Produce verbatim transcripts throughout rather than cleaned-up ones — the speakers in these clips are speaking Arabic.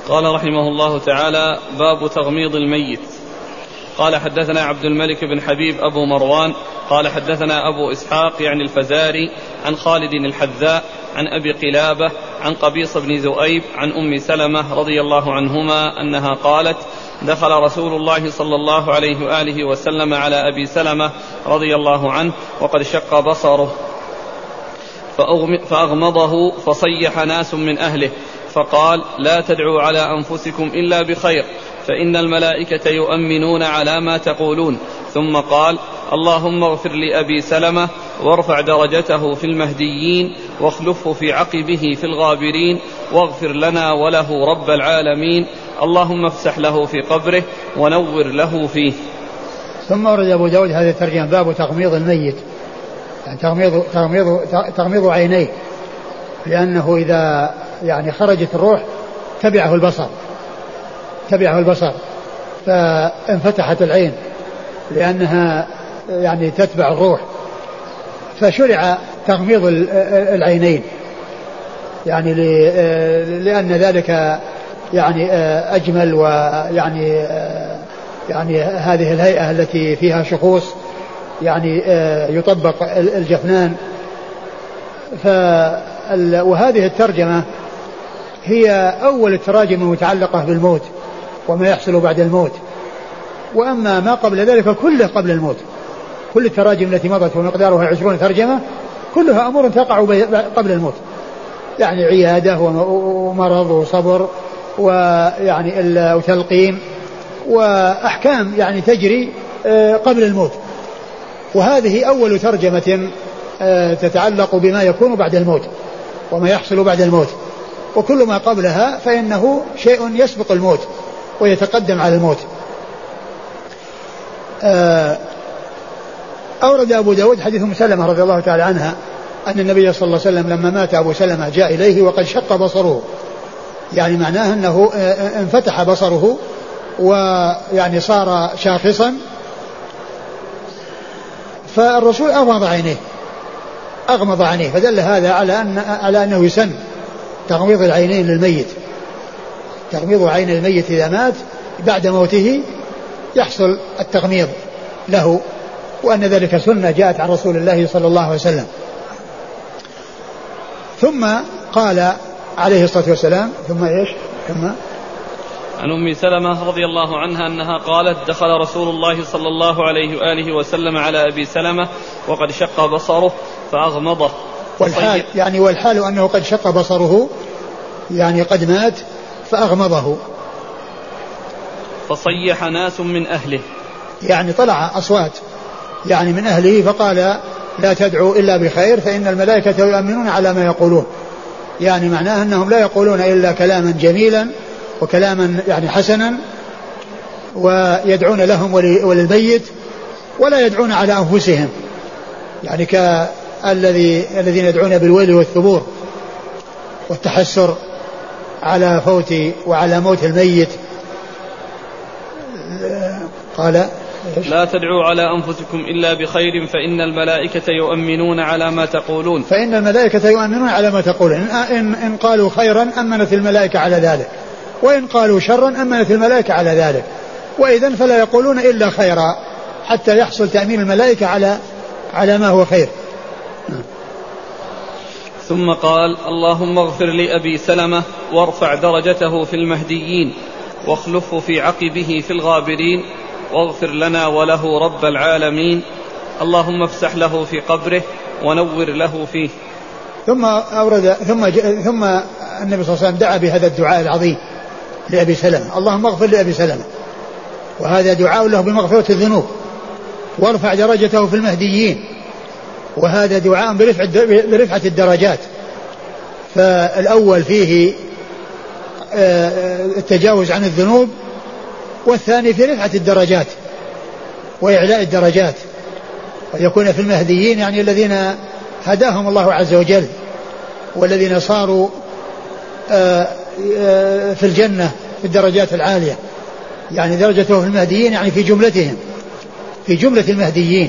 قال رحمه الله تعالى: باب تغميض الميت. قال: حدثنا عبد الملك بن حبيب أبو مروان قال: حدثنا أبو إسحاق يعني الفزاري عن خالد الحذاء عن أبي قلابة عن قبيص بن ذؤيب عن أم سلمة رضي الله عنهما أنها قالت: دخل رسول الله صلى الله عليه وآله وسلم على أبي سلمة رضي الله عنه وقد شق بصره فأغمضه فصيح ناس من أهله فقال: لا تدعوا على أنفسكم إلا بخير فإن الملائكة يؤمنون على ما تقولون. ثم قال: اللهم اغفر لأبي سلمة وارفع درجته في المهديين واخلفه في عقبه في الغابرين واغفر لنا وله رب العالمين، اللهم افسح له في قبره ونور له فيه. ثم ورد أبو داود هذا الترجمة: باب تغميض الميت، يعني تغميض, تغميض, تغميض عينيه، لأنه إذا يعني خرجت الروح تبعه البصر تبعه البصر فانفتحت العين لأنها يعني تتبع الروح، فشرع تغميض العينين، يعني لأن ذلك يعني أجمل، ويعني يعني هذه الهيئة التي فيها شخوص يعني يطبق الجفنان. وهذه الترجمة هي أول التراجم المتعلقة بالموت وما يحصل بعد الموت، وأما ما قبل ذلك كله قبل الموت. كل التراجم التي مضت ومقدارها عشرون ترجمة كلها أمور تقع قبل الموت، يعني عيادة ومرض وصبر ويعني وتلقيم وأحكام يعني تجري قبل الموت. وهذه أول ترجمة تتعلق بما يكون بعد الموت وما يحصل بعد الموت، وكل ما قبلها فإنه شيء يسبق الموت ويتقدم على الموت. أورد أبو داود حديث أم سلمة رضي الله تعالى عنها أن النبي صلى الله عليه وسلم لما مات أبو سلمة جاء إليه وقد شق بصره، يعني معناه أنه انفتح بصره ويعني صار شاخصا، فالرسول أغمض عينيه أغمض عينيه فدل هذا على أن على أنه يسن تغميض العينين للميت. تغميض عين الميت إذا مات بعد موته يحصل التغميض له، وأن ذلك سنة جاءت عن رسول الله صلى الله عليه وسلم. ثم قال عليه الصلاة والسلام: ثم إيش؟ ثم عن أم سلمة رضي الله عنها أنها قالت: دخل رسول الله صلى الله عليه وآله وسلم على أبي سلمة وقد شق بصره فأغمضه. والحال يعني والحال أنه قد شق بصره، يعني قد مات فأغمضه. فصيح ناس من أهله، يعني طلع أصوات يعني من أهله فقال: لا تدعوا إلا بخير فإن الملائكة يؤمنون على ما يقولون. يعني معناه أنهم لا يقولون إلا كلاما جميلا وكلاما يعني حسنا، ويدعون لهم وللميت ولا يدعون على أنفسهم، يعني كالذي الذين يدعون بالويل والثبور والتحسر على فوت وعلى موت الميت. قال: لا تدعوا على أنفسكم إلا بخير فإن الملائكة يؤمنون على ما تقولون. فإن الملائكة يؤمنون على ما تقولون، إن, إن قالوا خيرا أمنت الملائكة على ذلك، وإن قالوا شرا أمنت الملائكة على ذلك، وإذن فلا يقولون إلا خيرا حتى يحصل تأمين الملائكة على على ما هو خير. ثم قال: اللهم اغفر لأبي سلمة وارفع درجته في المهديين واخلفه في عقبه في الغابرين واغفر لنا وله رب العالمين، اللهم افسح له في قبره ونور له فيه. ثم أورد ثم ثم النبي صلى الله عليه وسلم دعا بهذا الدعاء العظيم لأبي سلمة: اللهم اغفر لأبي سلمة، وهذا دعاء له بمغفرة الذنوب، وارفع درجته في المهديين، وهذا دعاء برفعة الدرجات. فالأول فيه التجاوز عن الذنوب، والثاني في رفعة الدرجات وإعلاء الدرجات، ويكون في المهديين يعني الذين هداهم الله عز وجل والذين صاروا في الجنة في الدرجات العالية، يعني درجته في المهديين يعني في جملتهم في جملة المهديين.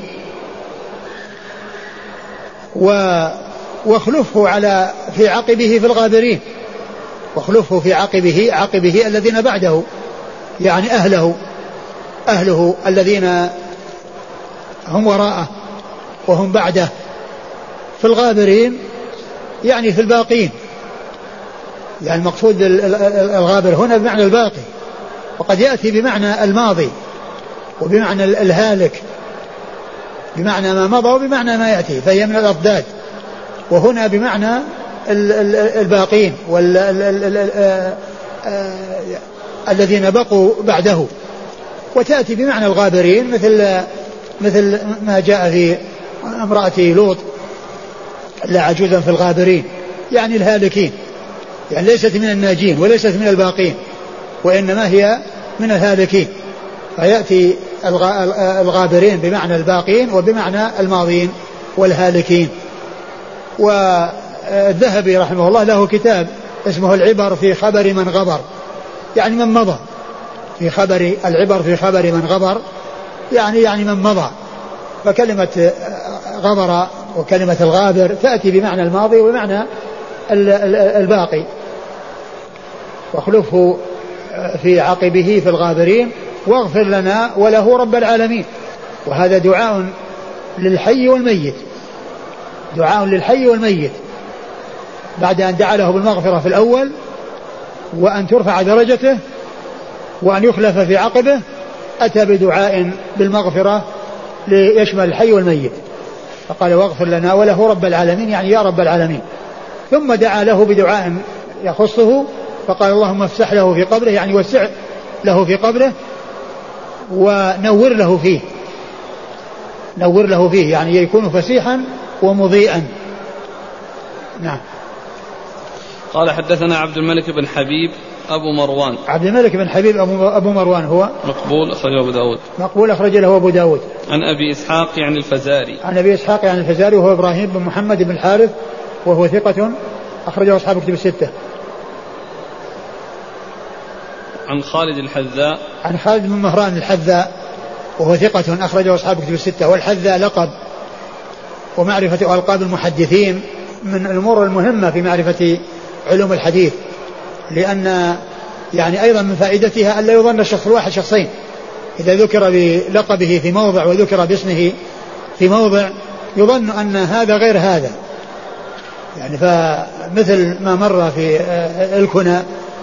واخلفه على في عقبه في الغابرين، واخلفه في عقبه عقبه الذين بعده، يعني أهله أهله الذين هم وراءه وهم بعده. في الغابرين يعني في الباقين، يعني المقصود الغابر هنا بمعنى الباقي، وقد يأتي بمعنى الماضي وبمعنى الهالك، بمعنى ما مضى وبمعنى ما يأتي، فهي من الأضداد. وهنا بمعنى الباقين والذين بقوا بعده. وتأتي بمعنى الغابرين مثل مثل ما جاء في امرأة لوط لا عجوزا في الغابرين، يعني الهالكين، يعني ليست من الناجين وليست من الباقين، وإنما هي من الهالكين. فيأتي الغابرين بمعنى الباقين وبمعنى الماضين والهالكين. والذهبي رحمه الله له كتاب اسمه العبر في خبر من غبر، يعني من مضى، في خبر العبر في خبر من غبر، يعني يعني من مضى. فكلمة غبر وكلمة الغابر تأتي بمعنى الماضي وبمعنى الباقي. واخلفه في عقبه في الغابرين واغفر لنا وله رب العالمين. وهذا دعاء للحي والميت، دعاء للحي والميت بعد أن دعا له بالمغفرة في الأول، وأن ترفع درجته، وأن يخلف في عقبه، أتى بدعاء بالمغفرة ليشمل الحي والميت، فقال واغفر لنا وله رب العالمين، يعني يا رب العالمين. ثم دعا له بدعاء يخصه، فقال اللهم افسح له في قبره، يعني وسع له في قبره ونور له فيه، نور له فيه يعني يكون فسيحا ومضيئا. نعم. قال حدثنا عبد الملك بن حبيب أبو مروان. عبد الملك بن حبيب أبو مروان هو مقبول أخرجه أبو داود. مقبول أخرج له أبو داود. عن أبي إسحاق يعني الفزاري. عن أبي إسحاق يعني الفزاري وهو إبراهيم بن محمد بن الحارث وهو ثقة أخرجه أصحاب كتب الستة. عن خالد الحذاء. عن خالد بن مهران الحذاء وهو ثقة أخرجه أصحاب كتب الستة. والحذاء لقب، ومعرفة ألقاب المحدثين من الأمور المهمة في معرفة علوم الحديث، لأن يعني أيضا من فائدتها أن لا يظن الشخص الواحد شخصين، إذا ذكر بلقبه في موضع وذكر باسمه في موضع يظن أن هذا غير هذا، يعني فمثل ما مر في الكنى،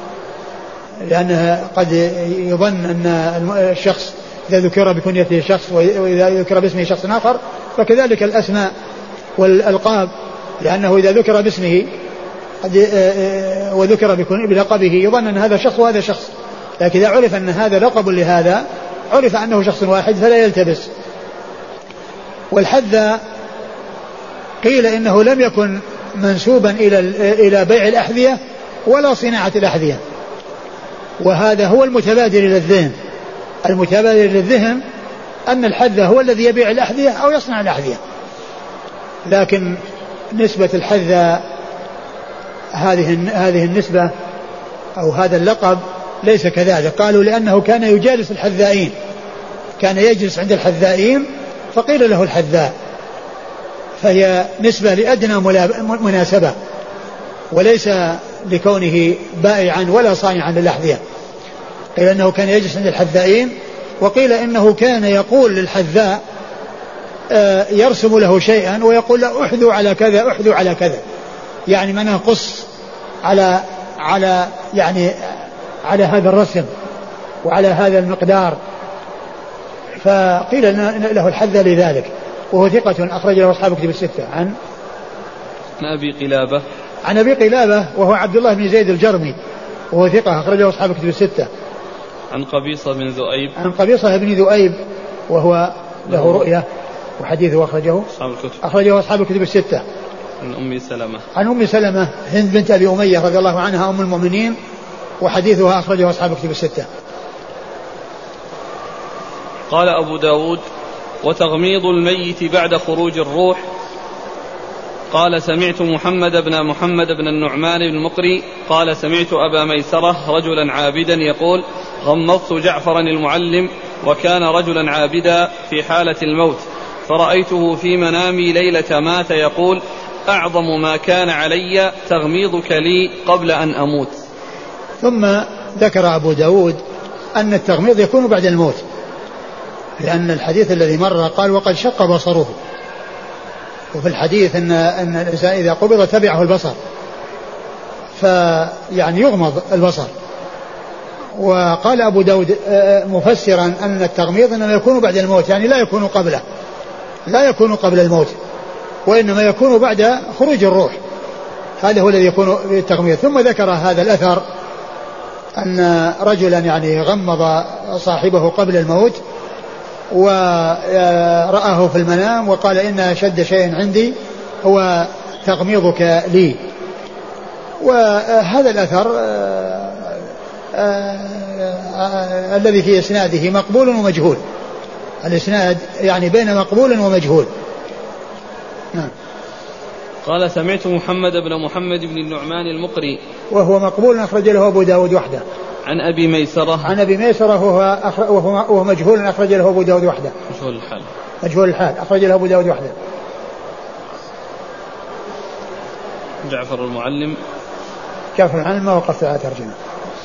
لأنه قد يظن أن الشخص إذا ذكر بكنيته شخص وإذا ذكر باسمه شخص آخر، فكذلك الأسماء والألقاب، لأنه إذا ذكر باسمه وذكر بلقبه يظن أن هذا شخص وهذا شخص، لكن إذا عرف أن هذا لقب لهذا عرف أنه شخص واحد فلا يلتبس. والحذاء قيل إنه لم يكن منسوبا إلى إلى بيع الأحذية ولا صناعة الأحذية، وهذا هو المتبادر إلى الذهن، المتبادر إلى الذهن أن الحذاء هو الذي يبيع الأحذية أو يصنع الأحذية، لكن نسبة الحذاء هذه هذه النسبة أو هذا اللقب ليس كذلك. قالوا لأنه كان يجالس الحذائين، كان يجلس عند الحذائين فقيل له الحذاء، فهي نسبة لأدنى مناسبة، وليس لكونه بائعا ولا صانعا للأحذية. قيل أنه كان يجلس عند الحذائين، وقيل إنه كان يقول للحذاء يرسم له شيئا ويقول له احذو على كذا احذو على كذا، يعني من قص على على يعني على هذا الرسم وعلى هذا المقدار، فقيل له الحذاء لذلك. وهو ثقة أخرج له أصحاب كتب الستة. عن أبي قلابة. عن أبي قلابة وهو عبد الله بن زيد الجرمي وهو ثقة أخرجه أصحاب كتب الستة. عن قبيصة بن ذؤيب. عن قبيصة بن ذؤيب وهو له رؤية وحديثه أخرجه أصحاب الكتب أخرجه أصحاب الكتب الستة. عن أم سلمة. عن أم سلمة هند بنت أبي أمية رضي الله عنها أم المؤمنين، وحديثها أخرجه أصحاب الكتب الستة. قال أبو داود: وتغميض الميت بعد خروج الروح. قال: سمعت محمد بن محمد بن النعمان بن المقري قال: سمعت أبا ميسرة رجلا عابدا يقول: غمضت جعفرا المعلم، وكان رجلا عابدا في حالة الموت، فرأيته في منامي ليلة مات يقول: أعظم ما كان علي تغميضك لي قبل أن أموت. ثم ذكر أبو داود أن التغميض يكون بعد الموت، لأن الحديث الذي مر قال وقد شق بصره، وفي الحديث أن, أن الإنسان إذا قبض تبعه البصر، فيعني يغمض البصر. وقال أبو داود مفسرا أن التغميض إنما يكون بعد الموت، يعني لا يكون قبله، لا يكون قبل الموت، وإنما يكون بعد خروج الروح، هذا هو الذي يكون التغميض. ثم ذكر هذا الأثر أن رجلا يعني غمض صاحبه قبل الموت ورآه في المنام وقال إن أشد شيء عندي هو تغميضك لي. وهذا الأثر الذي في إسناده مقبول ومجهول، الإسناد يعني بين مقبول ومجهول. نعم. قال سمعت محمد بن محمد بن النعمان المقري وهو مقبول أخرج له أبو داود وحده. عن أبي ميسرة عن أبي ميسرة وهو, وهو, وهو مجهول أخرج له أبو داود وحده. مجهول الحال مجهول الحال أخرج له أبو داود وحده. جعفر المعلم جعفر المعلم ما وقفت على ترجمة.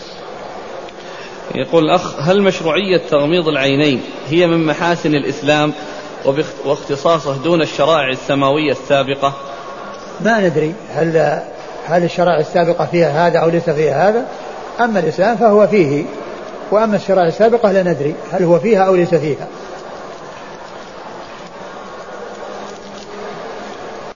يقول الأخ هل مشروعية تغميض العينين هي من محاسن الإسلام واختصاصه دون الشرائع السماوية السابقة؟ ما ندري هل هل الشرائع السابقة فيها هذا أو ليس فيها هذا. أما الإسلام فهو فيه، وأما الشرائع السابقة لا ندري هل هو فيها أو ليس فيها.